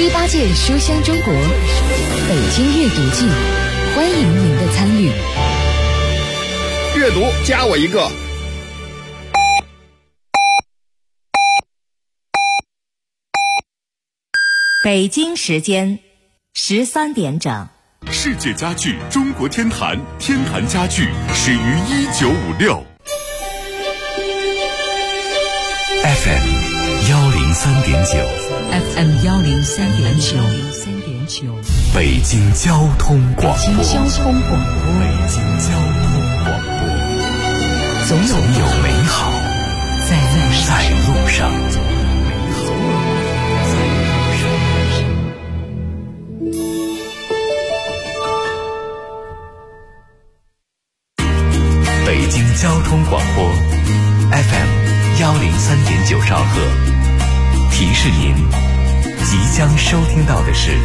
第8届书香中国北京阅读季，欢迎您的参与。 阅读加我一个。 北京时间13点整。 世界家具中国天坛，天坛家具始于1956。FM 103.9 FM 103.9 北京交通广播。 北京交通广播，总有美好在路上。 北京交通广播 FM 103.9兆赫，提示您即将收听到的是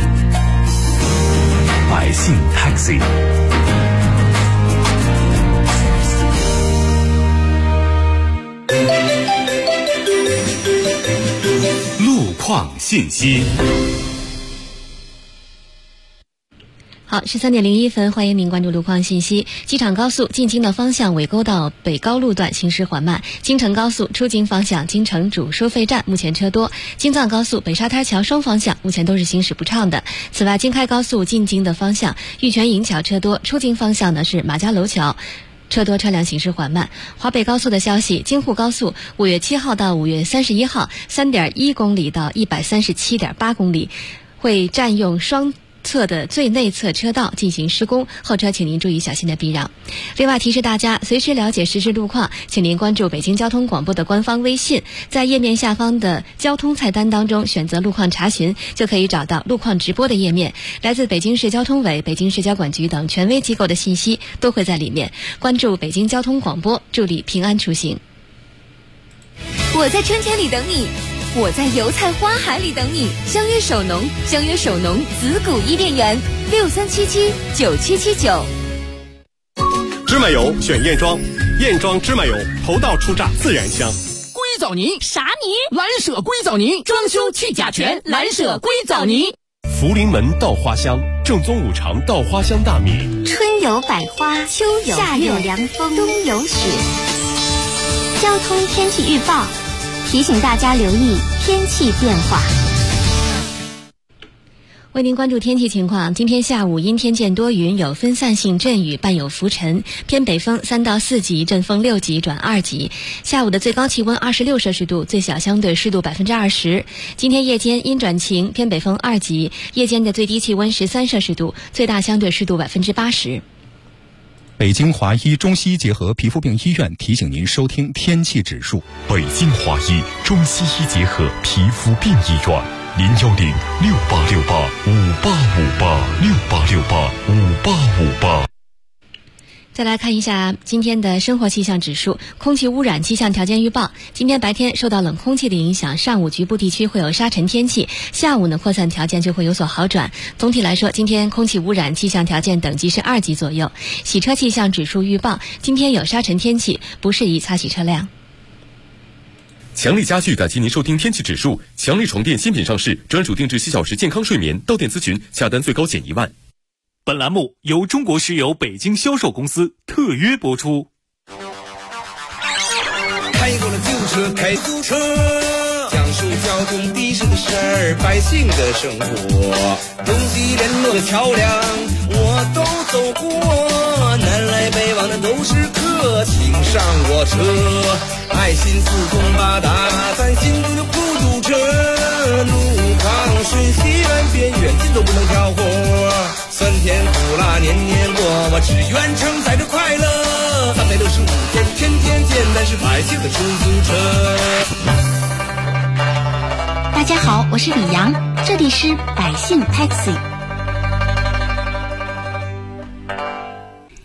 百姓 Taxi。 路况信息。 好，13:01，欢迎您关注路况信息。机场高速进京的方向，纬沟到北高路段行驶缓慢；京承高速出京方向，京承主收费站目前车多；京藏高速北沙滩桥双方向目前都是行驶不畅的。此外，京开高速进京的方向，玉泉营桥车多；出京方向呢是马家楼桥。车多，车辆行驶缓慢。华北高速的消息，京沪高速5月7号到5月31号 3.1 公里到 137.8 公里会占用双侧的最内侧车道进行施工，后车请您注意小心的避让。另外提示大家，随时了解实时路况，请您关注北京交通广播的官方微信，在页面下方的交通菜单当中选择路况查询，就可以找到路况直播的页面。来自北京市交通委、北京市交管局等权威机构的信息都会在里面。关注北京交通广播，助力平安出行。 我在春天里等你，我在油菜花海里等你。相约首农，相约首农紫谷伊甸园，63779779。 芝麻油选燕庄，燕庄芝麻油头道初榨，自然香。 硅藻泥啥泥？ 蓝舍硅藻泥，装修去甲醛，蓝舍硅藻泥。 福临门稻花香，正宗五常稻花香大米。 春有百花，秋有夏有凉风，冬有雪。交通天气预报提醒大家留意天气变化。 为您关注天气情况，今天下午阴天见多云，有分散性阵雨，伴有浮尘，偏北风3到4级，阵风6级转2级。下午的最高气温26摄氏度，最小相对湿度20%。今天夜间阴转晴，偏北风2级，夜间的最低气温13摄氏度，最大相对湿度80%。 北京华医中西医结合皮肤病医院提醒您收听天气指数。 北京华医中西医结合皮肤病医院，0106868585858，68685858。 再来看一下今天的生活气象指数。空气污染气象条件预报，今天白天受到冷空气的影响，上午局部地区会有沙尘天气，下午呢扩散条件就会有所好转。总体来说，今天空气污染气象条件等级是2级左右。洗车气象指数预报，今天有沙尘天气，不适宜擦洗车辆。 强力家具感谢您收听天气指数。强力床垫新品上市，专属定制7小时健康睡眠，到店咨询，下单最高减1万。 本栏目由中国石油北京销售公司特约播出。 开过了旧车，开租车，讲述交通的士的事儿，百姓的生活，东西联络的桥梁我都走过，南来北往的都是客，请上我车，爱心四通八达，咱心中就不堵车，路旁顺西南边远近都不能挑活，酸甜苦辣年年过，我只愿承载着快乐，365天天天见，咱是百姓的出租车。 大家好，我是李阳，这里是百姓 Taxi。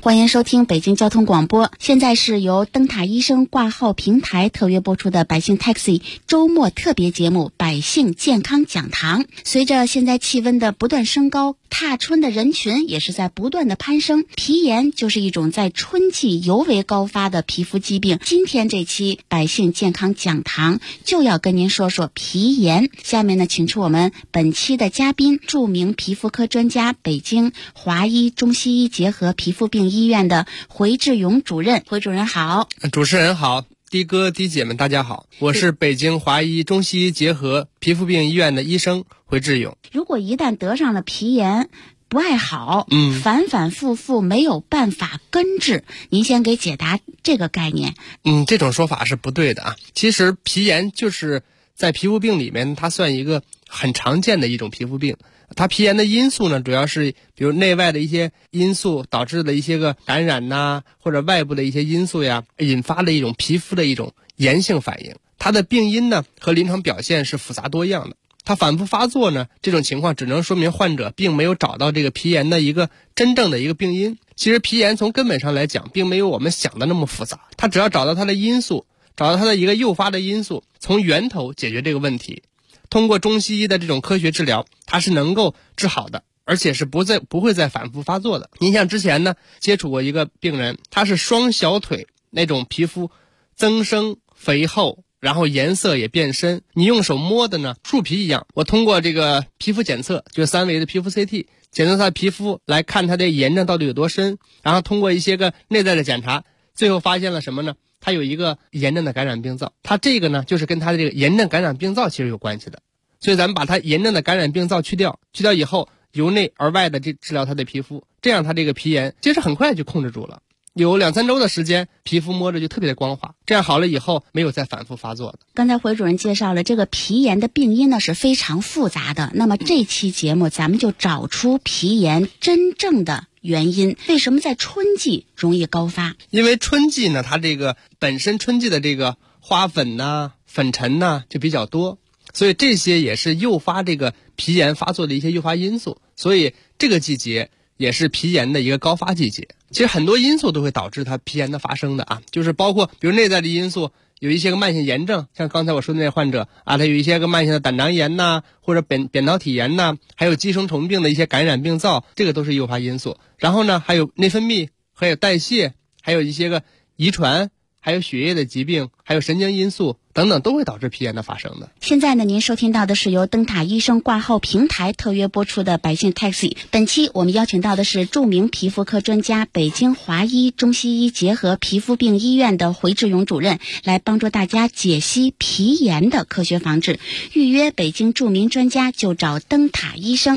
欢迎收听北京交通广播，现在是由灯塔医生挂号平台特约播出的百姓 Taxi 周末特别节目百姓健康讲堂。随着现在气温的不断升高，踏春的人群也是在不断的攀升，皮炎就是一种在春季尤为高发的皮肤疾病。今天这期百姓健康讲堂就要跟您说说皮炎。下面呢，请出我们本期的嘉宾，著名皮肤科专家，北京华医中西医结合皮肤病医院的回志勇主任。回主任好。 主持人好，的哥的姐们大家好，我是北京华医中西医结合皮肤病医院的医生回志勇。 如果一旦得上了皮炎不爱好，反反复复没有办法根治，您先给解答这个概念。 这种说法是不对的啊。其实皮炎就是在皮肤病里面，它算一个很常见的一种皮肤病。它皮炎的因素呢，主要是比如内外的一些因素导致的一些个感染呐，或者外部的一些因素呀，引发的一种皮肤的一种炎性反应。它的病因呢和临床表现是复杂多样的。它反复发作呢，这种情况只能说明患者并没有找到这个皮炎的一个真正的一个病因。其实皮炎从根本上来讲，并没有我们想的那么复杂。它只要找到它的因素，找到它的一个诱发的因素，从源头解决这个问题。通过中西医的这种科学治疗，它是能够治好的，而且是不会再反复发作的。您像之前呢接触过一个病人，他是双小腿那种皮肤增生肥厚，然后颜色也变深，你用手摸的呢树皮一样。我通过这个皮肤检测，就是3维的皮肤 CT 检测他的皮肤，来看他的炎症到底有多深，然后通过一些个内在的检查，最后发现了什么呢？它有一个炎症的感染病灶，它这个呢就是跟它的这个炎症感染病灶其实有关系的。所以咱们把它炎症的感染病灶去掉以后，由内而外的治疗它的皮肤，这样它这个皮炎其实很快就控制住了。有2-3周的时间，皮肤摸着就特别的光滑，这样好了以后没有再反复发作的。 刚才回主任介绍了这个皮炎的病因呢是非常复杂的，那么这期节目咱们就找出皮炎真正的原因。为什么在春季容易高发？ 因为春季呢，它这个本身春季的这个花粉呐、粉尘呐就比较多，所以这些也是诱发这个皮炎发作的一些诱发因素，所以这个季节也是皮炎的一个高发季节。其实很多因素都会导致它皮炎的发生的啊，就是包括比如内在的因素，有一些个慢性炎症，像刚才我说的那患者啊，他有一些个慢性的胆囊炎呐，或者扁桃体炎呐，还有寄生虫病的一些感染病灶，这个都是诱发因素。然后呢，还有内分泌，还有代谢，还有一些个遗传，还有血液的疾病，还有神经因素等等，都会导致皮炎的发生的。 现在呢，您收听到的是由灯塔医生挂号平台特约播出的百姓 Taxi。本期我们邀请到的是著名皮肤科专家，北京华医中西医结合皮肤病医院的回志勇主任，来帮助大家解析皮炎的科学防治。预约北京著名专家就找灯塔医生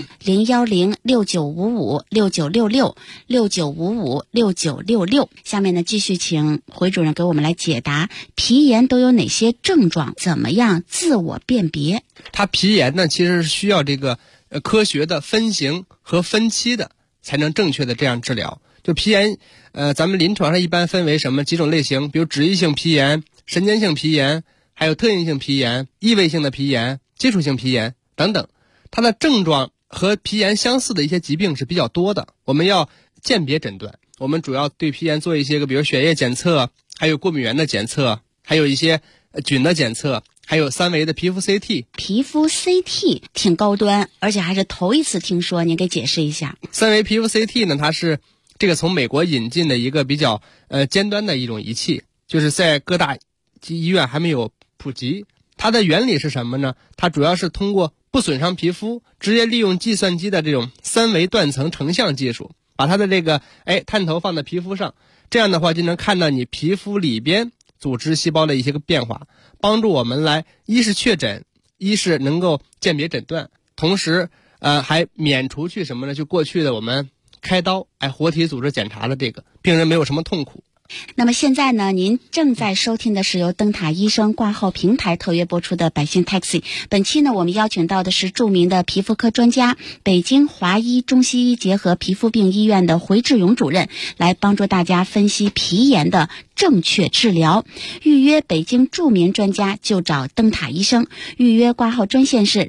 ，0106955696669556966。下面呢，继续请回主任给我们来解答皮炎都有哪些症状，怎么样自我辨别？ 它皮炎呢，其实是需要这个科学的分型和分期的，才能正确的这样治疗。就皮炎，咱们临床上一般分为几种类型，比如脂溢性皮炎、神经性皮炎，还有特应性皮炎、异位性的皮炎、接触性皮炎等等。它的症状和皮炎相似的一些疾病是比较多的，我们要鉴别诊断。我们主要对皮炎做一些个，比如血液检测，还有过敏原的检测，还有一些菌的检测，还有3维的皮肤 CT。 皮肤 CT 挺高端，而且还是头一次听说，您给解释一下。 3维皮肤 CT 呢，它是这个从美国引进的一个比较尖端的一种仪器，就是在各大医院还没有普及。它的原理是什么呢？它主要是通过不损伤皮肤，直接利用计算机的这种3维断层成像技术，把它的这个探头放在皮肤上，这样的话就能看到你皮肤里边组织细胞的一些个变化，帮助我们来一是确诊，一是能够鉴别诊断，同时还免除去什么呢？就过去的我们开刀活体组织检查的这个病人没有什么痛苦。 那么现在呢，您正在收听的是由灯塔医生挂号平台特约播出的百姓 Taxi。 本期呢，我们邀请到的是著名的皮肤科专家，北京华医中西医结合皮肤病医院的回志勇主任，来帮助大家分析皮炎的正确治疗。预约北京著名专家就找灯塔医生。预约挂号专线是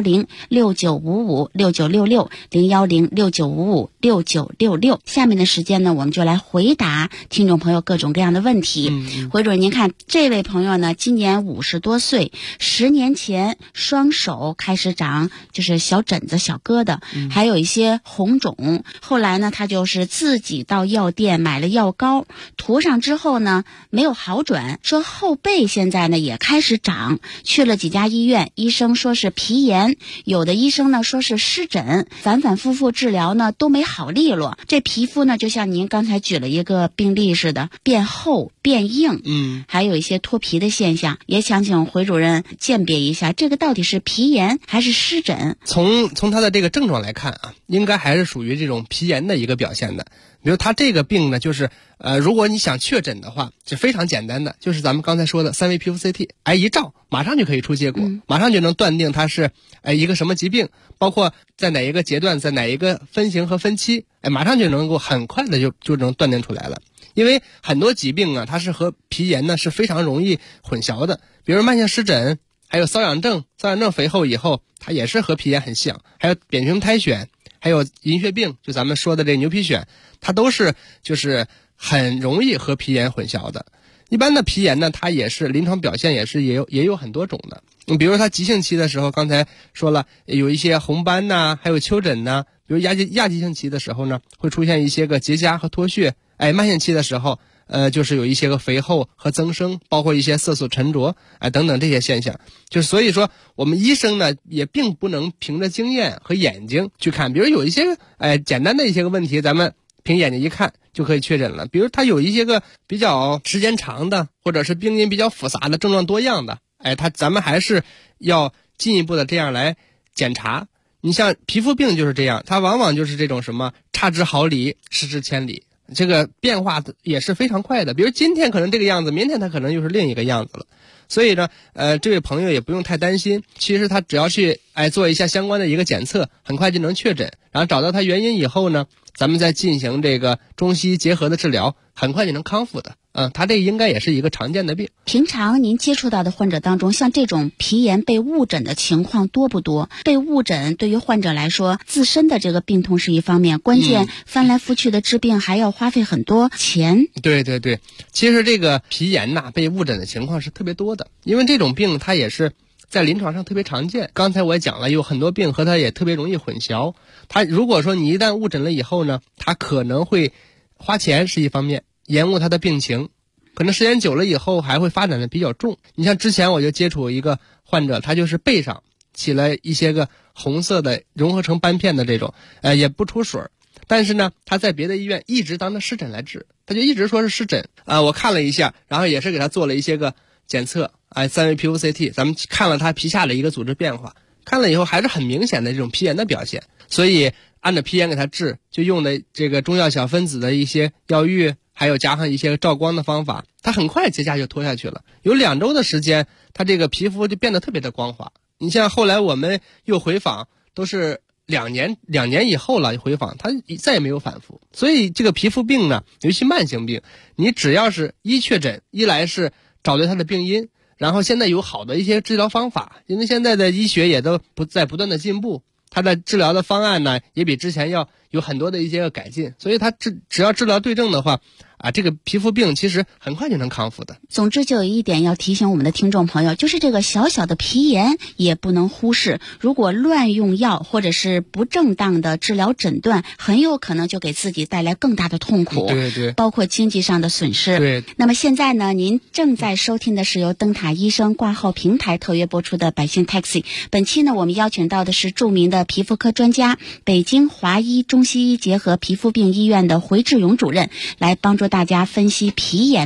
010-6955-6966，010-6955-6966。下面的时间呢，我们就来回答听众朋友各种各样的问题。回主任，您看这位朋友呢，今年50多岁，10年前双手开始长就是小疹子、小疙瘩，还有一些红肿。后来呢，他就是自己到药店买了药膏，涂上之后呢，没有好转，说后背现在呢也开始长，去了几家医院，医生说是皮炎，有的医生呢说是湿疹，反反复复治疗呢都没好利落。这皮肤呢就像您刚才举了一个病例似的，变厚变硬，还有一些脱皮的现象，也想请回主任鉴别一下，这个到底是皮炎还是湿疹？ 从他的这个症状来看啊，应该还是属于这种皮炎的一个表现的。比如他这个病呢，就是如果你想确诊的话，是非常简单的，就是咱们刚才说的3维皮肤 CT， 一照马上就可以出结果，马上就能断定它是一个什么疾病，包括在哪一个阶段，在哪一个分型和分期，马上就能够很快的就能断定出来了。因为很多疾病啊，它是和皮炎呢是非常容易混淆的，比如慢性湿疹，还有瘙痒症肥厚以后，它也是和皮炎很像，还有扁平苔癣，还有银屑病，就咱们说的这牛皮癣，它都是就是很容易和皮炎混淆的。一般的皮炎呢，它也是临床表现也有很多种的。比如它急性期的时候，刚才说了有一些红斑呐，还有丘疹呐。比如亚急性期的时候呢，会出现一些个结痂和脱屑。慢性期的时候，就是有一些个肥厚和增生，包括一些色素沉着，等等这些现象。就是所以说，我们医生呢也并不能凭着经验和眼睛去看，比如有一些简单的一些个问题，咱们凭眼睛一看就可以确诊了。比如他有一些个比较时间长的，或者是病因比较复杂的、症状多样的，咱们还是要进一步的这样来检查。你像皮肤病就是这样，它往往就是这种什么差之毫厘，失之千里，这个变化也是非常快的。比如今天可能这个样子，明天它可能又是另一个样子了。所以呢，这位朋友也不用太担心，其实他只要去做一下相关的一个检测，很快就能确诊，然后找到他原因以后呢，咱们再进行这个中西医结合的治疗，很快就能康复的。他这应该也是一个常见的病。 平常您接触到的患者当中，像这种皮炎被误诊的情况多不多？被误诊对于患者来说，自身的这个病痛是一方面，关键翻来覆去的治病还要花费很多钱。 对，其实这个皮炎呐，被误诊的情况是特别多的，因为这种病它也是在临床上特别常见。刚才我也讲了，有很多病和它也特别容易混淆。它如果说你一旦误诊了以后呢，它可能会花钱是一方面，延误它的病情，可能时间久了以后还会发展的比较重。你像之前我就接触一个患者，他就是背上起了一些个红色的融合成斑片的这种，也不出水，但是呢他在别的医院一直当着湿疹来治，他就一直说是湿疹。我看了一下，然后也是给他做了一些个检测，3维皮肤 CT， 咱们看了他皮下的一个组织变化，看了以后还是很明显的这种皮炎的表现，所以按照皮炎给他治，就用的这个中药小分子的一些药浴，还有加上一些照光的方法，他很快结痂就脱下去了。有2周的时间，他这个皮肤就变得特别的光滑。你像后来我们又回访，都是2年以后了回访，他再也没有反复。所以这个皮肤病呢，尤其慢性病，你只要是一确诊，一来是找对它的病因，然后现在有好的一些治疗方法，因为现在的医学也都不断的进步，它的治疗的方案呢也比之前要有很多的一些个改进，所以它只要治疗对症的话，这个皮肤病其实很快就能康复的。 总之就有一点要提醒我们的听众朋友，就是这个小小的皮炎也不能忽视，如果乱用药或者是不正当的治疗诊断，很有可能就给自己带来更大的痛苦， 对， 包括经济上的损失。 对。 那么现在呢，您正在收听的是由灯塔医生挂号平台特约播出的百姓 Taxi。本期呢，我们邀请到的是著名的皮肤科专家，北京华医中西医结合皮肤病医院的回志勇主任，来帮助大家分析皮炎的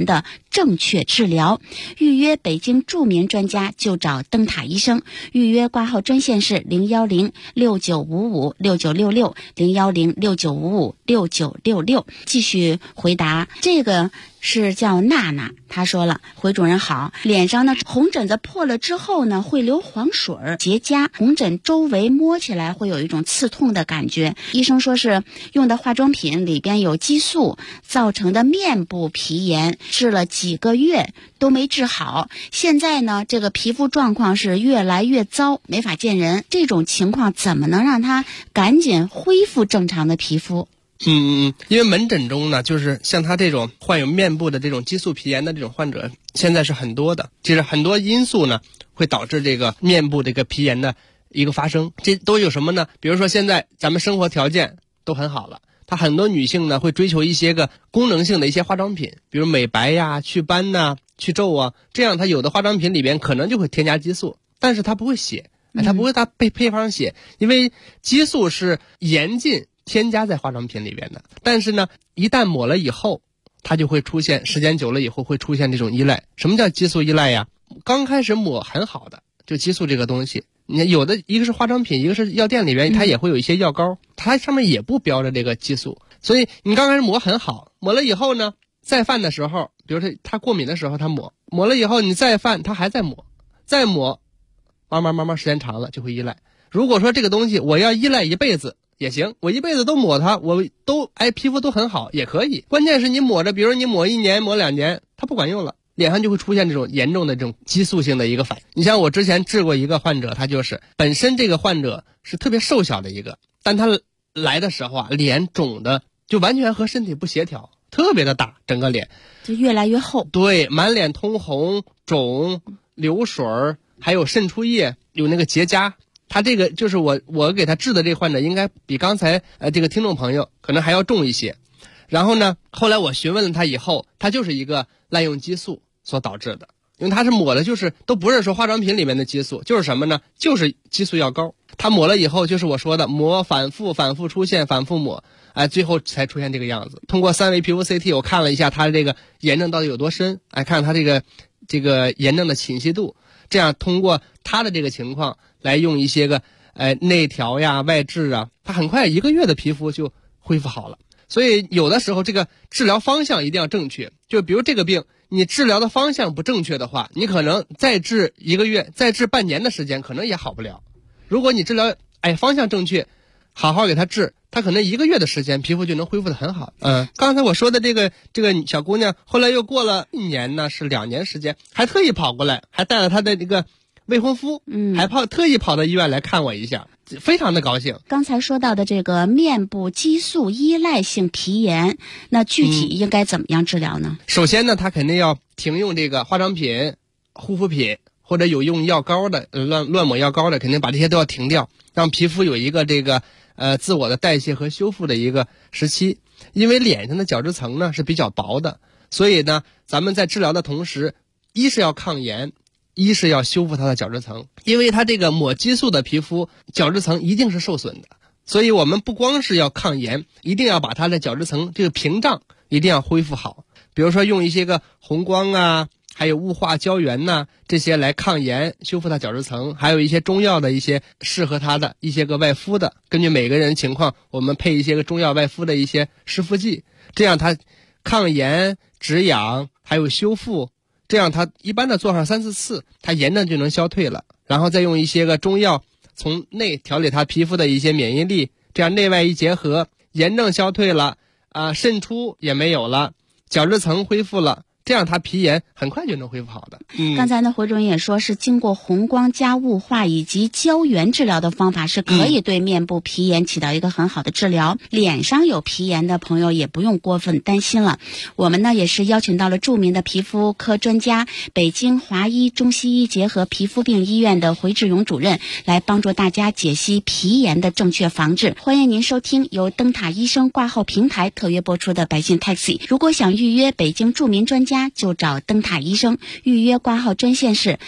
正确治疗。预约北京著名专家就找灯塔医生。预约挂号专线是01069556966 01069556966。继续回答，这个是叫娜娜，她说了，回主任好，脸上呢红疹子破了之后呢会流黄水结痂，红疹周围摸起来会有一种刺痛的感觉，医生说是用的化妆品里边有激素造成的面部皮炎，治了几个月都没治好，现在呢这个皮肤状况是越来越糟，没法见人，这种情况怎么能让他赶紧恢复正常的皮肤？ 因为门诊中呢，就是像他这种患有面部的这种激素皮炎的这种患者，现在是很多的。其实很多因素呢，会导致这个面部这个皮炎的一个发生。这都有什么呢？比如说现在咱们生活条件都很好了，他很多女性呢会追求一些个功能性的一些化妆品，比如美白呀、祛斑呐、去皱啊，这样他有的化妆品里边可能就会添加激素，但是他不会写，他不会他配方写，因为激素是严禁添加在化妆品里边的，但是呢，一旦抹了以后，它就会出现，时间久了以后会出现这种依赖。什么叫激素依赖呀？刚开始抹很好的，就激素这个东西，你看有的一个是化妆品，一个是药店里边它也会有一些药膏，它上面也不标着这个激素，所以你刚开始抹很好，抹了以后呢，再犯的时候，比如说他过敏的时候他抹了以后你再犯，他还在抹，再抹，慢慢时间长了就会依赖。如果说这个东西我要依赖一辈子也行，我一辈子都抹它，我都皮肤都很好也可以。关键是你抹着，比如你抹1年抹2年，它不管用了，脸上就会出现这种严重的这种激素性的一个反应。你像我之前治过一个患者，他就是本身这个患者是特别瘦小的一个，但他来的时候啊，脸肿的就完全和身体不协调，特别的大，整个脸就越来越厚。 对，满脸通红、肿、流水，还有渗出液，有那个结痂。他这个就是我给他治的这个患者，应该比刚才这个听众朋友可能还要重一些。然后呢，后来我询问了他以后，他就是一个滥用激素所导致的，因为他是抹的就是都不是说化妆品里面的激素，就是什么呢？就是激素药膏。他抹了以后，就是我说的抹反复出现，反复抹，最后才出现这个样子。通过3维皮肤 CT 我看了一下他这个炎症到底有多深，看他这个炎症的侵袭度。这样通过他的这个情况来用一些个内调呀、外治啊，他很快1个月的皮肤就恢复好了。所以有的时候这个治疗方向一定要正确，就比如这个病你治疗的方向不正确的话，你可能再治1个月、再治半年的时间可能也好不了。如果你治疗方向正确，好好给他治，他可能1个月的时间皮肤就能恢复得很好。刚才我说的这个小姑娘后来又过了1年呢，是2年时间，还特意跑过来，还带了她的这个未婚夫，还特意跑到医院来看我一下，非常的高兴。 刚才说到的这个面部激素依赖性皮炎，那具体应该怎么样治疗呢？ 首先呢，他肯定要停用这个化妆品、护肤品，或者有用药膏的乱抹药膏的，肯定把这些都要停掉，让皮肤有一个这个自我的代谢和修复的一个时期。因为脸上的角质层呢是比较薄的，所以呢咱们在治疗的同时，一是要抗炎，一是要修复它的角质层。因为它这个抹激素的皮肤角质层一定是受损的，所以我们不光是要抗炎，一定要把它的角质层这个屏障一定要恢复好。比如说用一些个红光啊，还有雾化胶原呐，这些来抗炎修复它角质层，还有一些中药的一些适合它的一些个外敷的，根据每个人情况我们配一些个中药外敷的一些湿敷剂，这样它抗炎止痒还有修复，这样它一般的做上3-4次，它炎症就能消退了。然后再用一些个中药从内调理它皮肤的一些免疫力，这样内外一结合，炎症消退了渗出也没有了，角质层恢复了，这样它皮炎很快就能恢复好的。 刚才呢，回主任也说是经过红光加雾化以及胶原治疗的方法是可以对面部皮炎起到一个很好的治疗。脸上有皮炎的朋友也不用过分担心了。我们呢也是邀请到了著名的皮肤科专家，北京华医中西医结合皮肤病医院的回志勇主任来帮助大家解析皮炎的正确防治。欢迎您收听由灯塔医生挂号平台特约播出的百姓 Taxi。如果想预约北京著名专家家就找灯塔医生。预约挂号专线是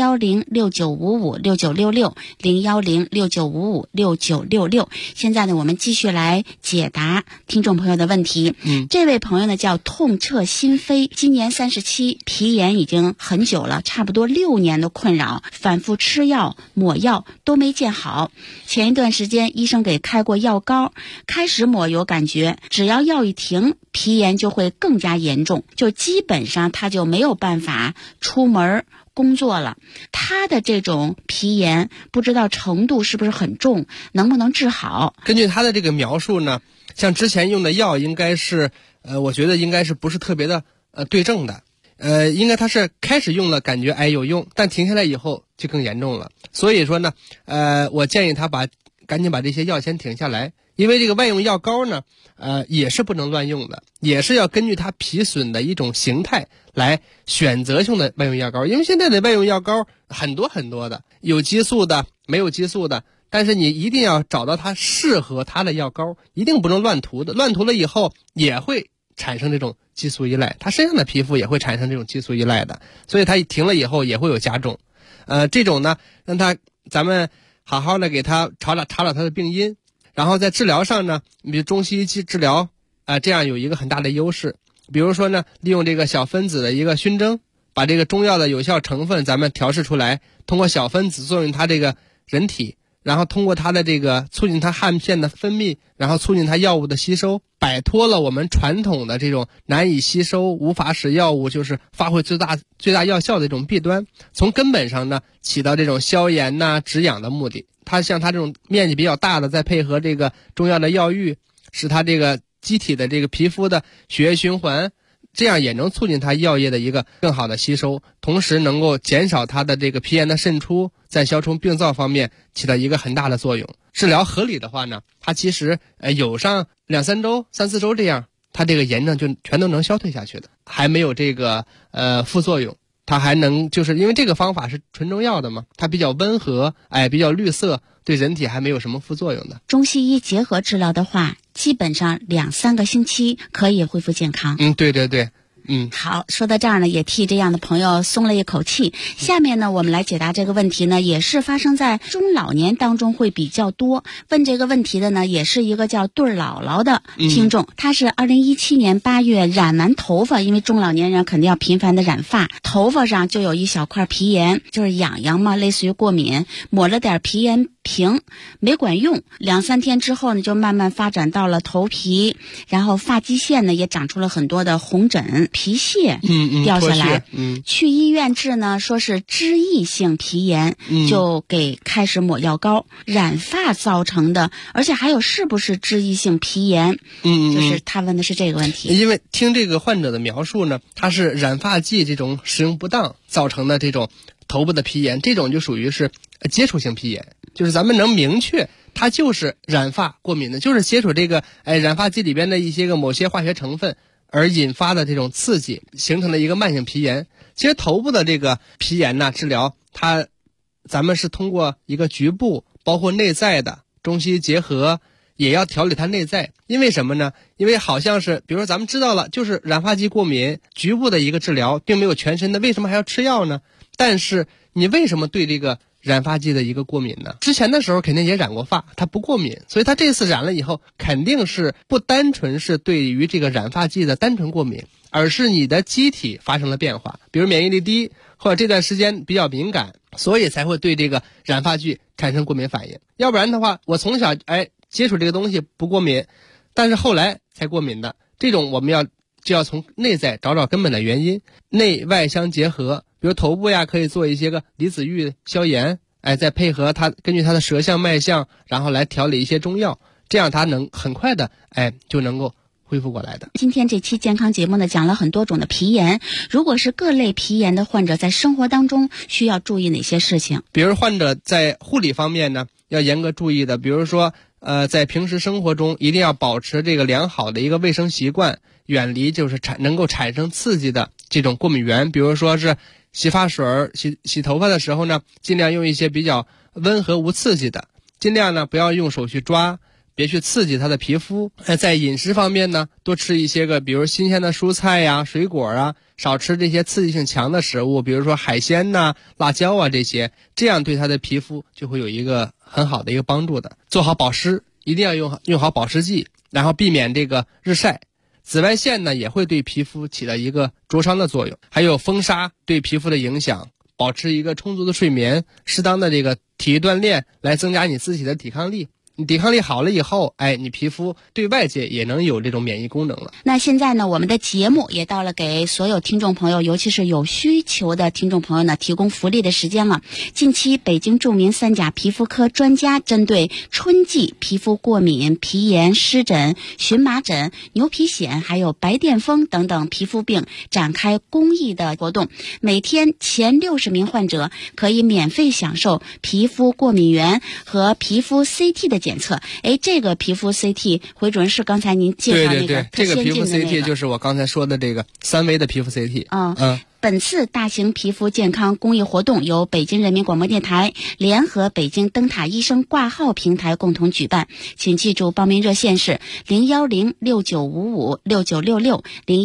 01069556966，01069556966。现在呢，我们继续来解答听众朋友的问题。这位朋友呢叫痛彻心扉，今年37，皮炎已经很久了，差不多6年的困扰，反复吃药抹药都没见好。前一段时间医生给开过药膏，开始抹有感觉，只要药一停，皮炎就会更加严重，就基本上他就没有办法出门工作了。他的这种皮炎不知道程度是不是很重，能不能治好？ 根据他的这个描述呢，像之前用的药应该是我觉得应该是不是特别的对症的。应该他是开始用了感觉有用，但停下来以后就更严重了。所以说呢我建议他赶紧把这些药先停下来。因为这个外用药膏呢也是不能乱用的，也是要根据它皮损的一种形态来选择性的外用药膏。因为现在的外用药膏很多很多的，有激素的没有激素的，但是你一定要找到它适合它的药膏，一定不能乱涂的，乱涂了以后也会产生这种激素依赖，他身上的皮肤也会产生这种激素依赖的，所以他停了以后也会有加重。这种呢，咱们好好的给他查找他的病因，然后在治疗上呢，比如中西医治疗这样有一个很大的优势。比如说呢，利用这个小分子的一个熏蒸，把这个中药的有效成分咱们调试出来，通过小分子作用它这个人体，然后通过它的这个促进它汗腺的分泌，然后促进它药物的吸收，摆脱了我们传统的这种难以吸收、无法使药物就是发挥最大药效的这种弊端，从根本上呢起到这种消炎止痒的目的。它像它这种面积比较大的，再配合这个中药的药浴，使它这个机体的这个皮肤的血液循环，这样也能促进它药液的一个更好的吸收，同时能够减少它的这个皮炎的渗出，在消除病灶方面起到一个很大的作用。治疗合理的话呢，它其实有上2-3周、3-4周这样，它这个炎症就全都能消退下去的，还没有这个副作用。它还能就是因为这个方法是纯中药的嘛，它比较温和，比较绿色，对人体还没有什么副作用的。 中西医结合治疗的话，基本上2-3个星期可以恢复健康。 对对对。 好，说到这儿呢，也替这样的朋友松了一口气。下面呢，我们来解答这个问题呢，也是发生在中老年当中会比较多。问这个问题的呢，也是一个叫对姥姥的听众，他是2017年8月染完头发，因为中老年人肯定要频繁的染发，头发上就有一小块皮炎，就是痒痒嘛，类似于过敏，抹了点皮炎平没管用，2-3天之后呢，就慢慢发展到了头皮，然后发际线呢也长出了很多的红疹、皮屑掉下来。去医院治呢，说是脂溢性皮炎，就给开始抹药膏。染发造成的，而且还有是不是脂溢性皮炎？就是他问的是这个问题。 因为听这个患者的描述呢，他是染发剂这种使用不当造成的这种头部的皮炎，这种就属于是接触性皮炎，就是咱们能明确它就是染发过敏的，就是接触这个染发剂里边的一些个某些化学成分而引发的这种刺激，形成了一个慢性皮炎。其实头部的这个皮炎治疗咱们是通过一个局部包括内在的中西医结合，也要调理它内在。因为什么呢？因为好像是比如说咱们知道了就是染发剂过敏，局部的一个治疗并没有全身的，为什么还要吃药呢？但是你为什么对这个染发剂的一个过敏呢？之前的时候肯定也染过发，它不过敏，所以它这次染了以后肯定是不单纯是对于这个染发剂的单纯过敏，而是你的机体发生了变化，比如免疫力低或者这段时间比较敏感，所以才会对这个染发剂产生过敏反应。要不然的话，我从小接触这个东西不过敏，但是后来才过敏的，这种我们就要从内在找找根本的原因，内外相结合。比如头部可以做一些个离子浴消炎，再配合它根据它的舌象脉象，然后来调理一些中药，这样它能很快的就能够恢复过来的。 今天这期健康节目呢，讲了很多种的皮炎，如果是各类皮炎的患者，在生活当中需要注意哪些事情？ 比如患者在护理方面呢，要严格注意的，比如说在平时生活中一定要保持这个良好的一个卫生习惯，远离就是能够产生刺激的这种过敏源。比如说是洗发水、洗头发的时候呢，尽量用一些比较温和无刺激的，尽量呢不要用手去抓， 别去刺激他的皮肤。在饮食方面呢，多吃一些个比如新鲜的蔬菜呀、水果啊，少吃这些刺激性强的食物，比如说海鲜呐、辣椒啊这些，这样对他的皮肤就会有一个很好的一个帮助的。做好保湿，一定要用好保湿剂，然后避免这个日晒。紫外线呢也会对皮肤起到一个灼伤的作用，还有风沙对皮肤的影响。保持一个充足的睡眠，适当的这个体育锻炼，来增加你自己的抵抗力。你抵抗力好了以后，你皮肤对外界也能有这种免疫功能了。 那现在呢，我们的节目也到了给所有听众朋友，尤其是有需求的听众朋友呢，提供福利的时间了。近期北京著名三甲皮肤科专家针对春季皮肤过敏、皮炎、湿疹、荨麻疹、牛皮癣还有白癜风等等皮肤病展开公益的活动，每天前60名患者可以免费享受皮肤过敏原和皮肤 CT 的检测。这个皮肤 CT 回主任是刚才您介绍那个这个皮肤 CT 就是我刚才说的这个3维的皮肤 CT。 本次大型皮肤健康公益活动由北京人民广播电台联合北京灯塔医生挂号平台共同举办，请记住报名热线是01069556966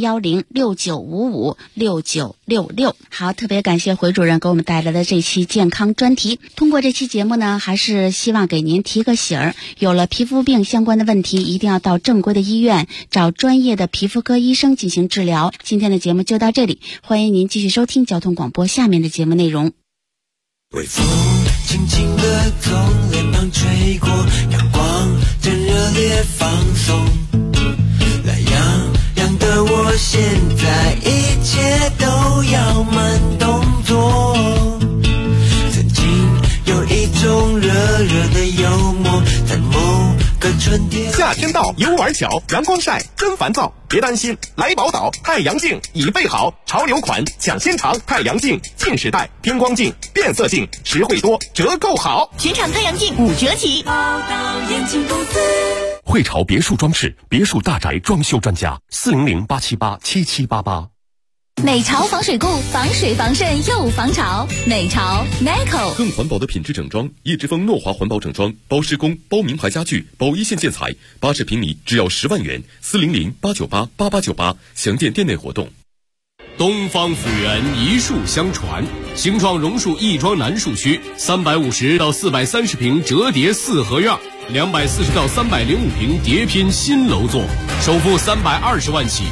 01069556966。好，特别感谢回主任给我们带来的这期健康专题。通过这期节目呢，还是希望给您提个醒儿，有了皮肤病相关的问题，一定要到正规的医院找专业的皮肤科医生进行治疗。今天的节目就到这里，欢迎您继续收听交通广播下面的节目内容。 微风轻轻地从脸庞吹过，阳光正热烈放松，懒洋洋的我现在一切都要慢动作，曾经有一种热热的幽默，在某个春天。 夏天到，游玩巧，阳光晒真烦躁，别担心，来宝岛太阳镜已备好，潮流款抢先尝，太阳镜近视带偏光镜变色镜实惠多，折扣好， 全场太阳镜5折起。 宝岛眼镜公司， 汇潮别墅装饰别墅大宅装修专家400-878-7788。 美潮防水固，防水防渗又防潮。美潮 NICO 更环保的品质整装，叶之峰诺华环保整装，包施工，包名牌家具，包一线建材，80平米只要10万元，400-898-8898，详见店内活动。 东方府源一树相传，兴创榕树亦庄南树区350到430平折叠4合院，240到305平叠拼新楼座，首付320万起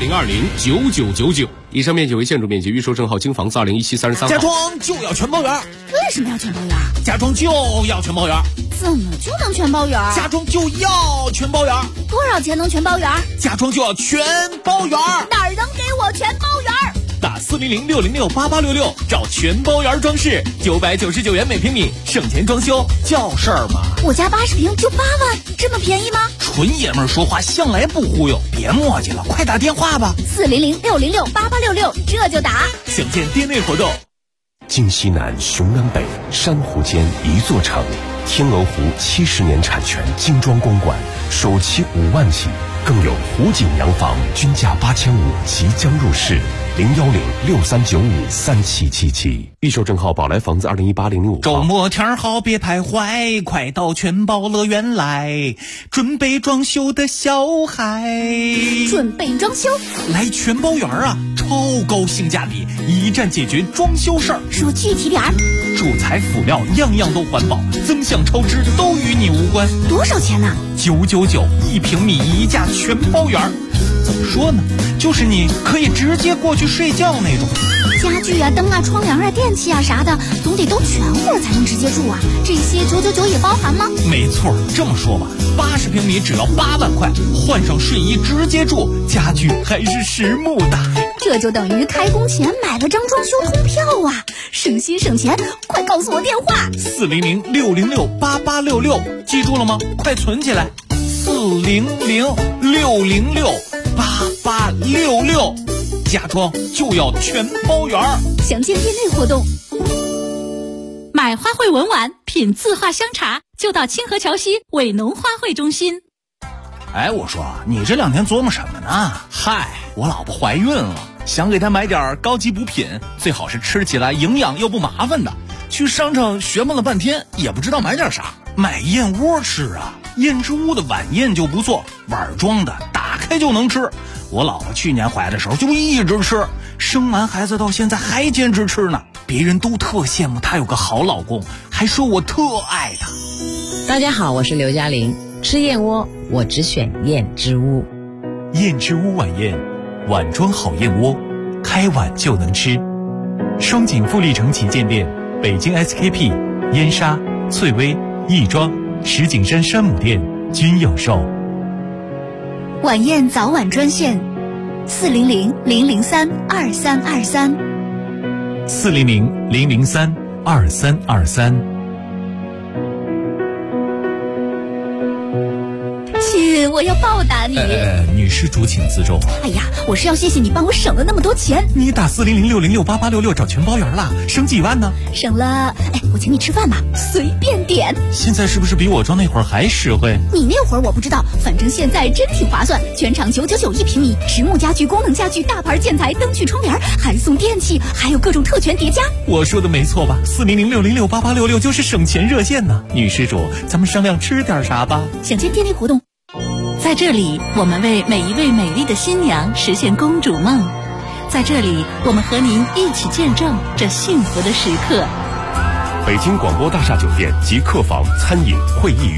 ，80209999。以上面积为建筑面积，预售证号经房子2017-33号。 家装就要全包圆。 为什么要全包圆？ 家装就要全包圆。 怎么就能全包圆？ 家装就要全包圆。 多少钱能全包圆？ 家装就要全包圆。 哪儿能给我全包圆？ 打400-606-8866找全包圆装饰，999元每平米，省钱装修叫事儿吗？ 我家80平就8万，这么便宜吗？ 纯爷们儿说话向来不忽悠，别磨叽了，快打电话吧。 400-606-8866，这就打。 详见店内活动。 晋西南，雄南北，珊瑚间一座城。天鹅湖70年产权精装公馆，首期5万起，更有湖景洋房均价8500即将入市。010-6395-3777，预售证号宝来房子2018-005号。 周末天好别太坏，快到全包乐园来，准备装修的小孩。 准备装修来全包园啊，超高性价比，一站解决装修事儿。 说具体点儿。 主材辅料样样都环保，增项超支都与你无关。 多少钱呢 ？999，1平米1价全包圆。怎么说呢？就是你可以直接过去睡觉那种。 家具啊、灯啊、窗帘啊、电器啊啥的，总得都全乎了才能直接住啊。这些999也包含吗？ 没错，这么说吧，80平米只要8万块，换上睡衣直接住，家具还是实木的。 这就等于开工前买了张装修通票啊，省心省钱！快告诉我电话 400-606-8866，记住了吗？快存起来，400-606-8866，家装就要全包圆。 详见店内活动。 买花卉文玩，品字画香茶，就到清河桥西伟农花卉中心。 哎，我说你这2天琢磨什么呢？嗨，我老婆怀孕了，想给她买点高级补品，最好是吃起来营养又不麻烦的。去商场学问了半天，也不知道买点啥。买燕窝吃啊。 燕之屋的晚宴就不错，碗装的，打开就能吃。我老婆去年怀的时候就一直吃，生完孩子到现在还坚持吃呢。别人都特羡慕她有个好老公，还说我特爱她。 大家好，我是刘嘉玲。吃燕窝，我只选燕之屋。 燕之屋晚宴，碗装好燕窝，开碗就能吃。双井富力城旗舰店、北京 SKP、燕莎、翠微、亦庄、石景山山姆店均有售。 晚宴早晚专线：400-003-2323。 400-003-2323。 亲，我要报答你。 女施主请自重。 哎呀，我是要谢谢你帮我省了那么多钱。 你打400-606-8866找全包圆了，省几万呢？ 省了。哎，我请你吃饭嘛，随便点。 现在是不是比我装那会儿还实惠？ 你那会儿我不知道，反正现在真挺划算，全场999一平米，实木家具、功能家具、大牌建材、灯具、窗帘，还送电器，还有各种特权叠加。 我说的没错吧？400-606-8866就是省钱热线呢。女施主，咱们商量吃点啥吧？ 享见电力活动。在这里，我们为每一位美丽的新娘实现公主梦。在这里，我们和您一起见证这幸福的时刻。 北京广播大厦酒店及客房、餐饮、会议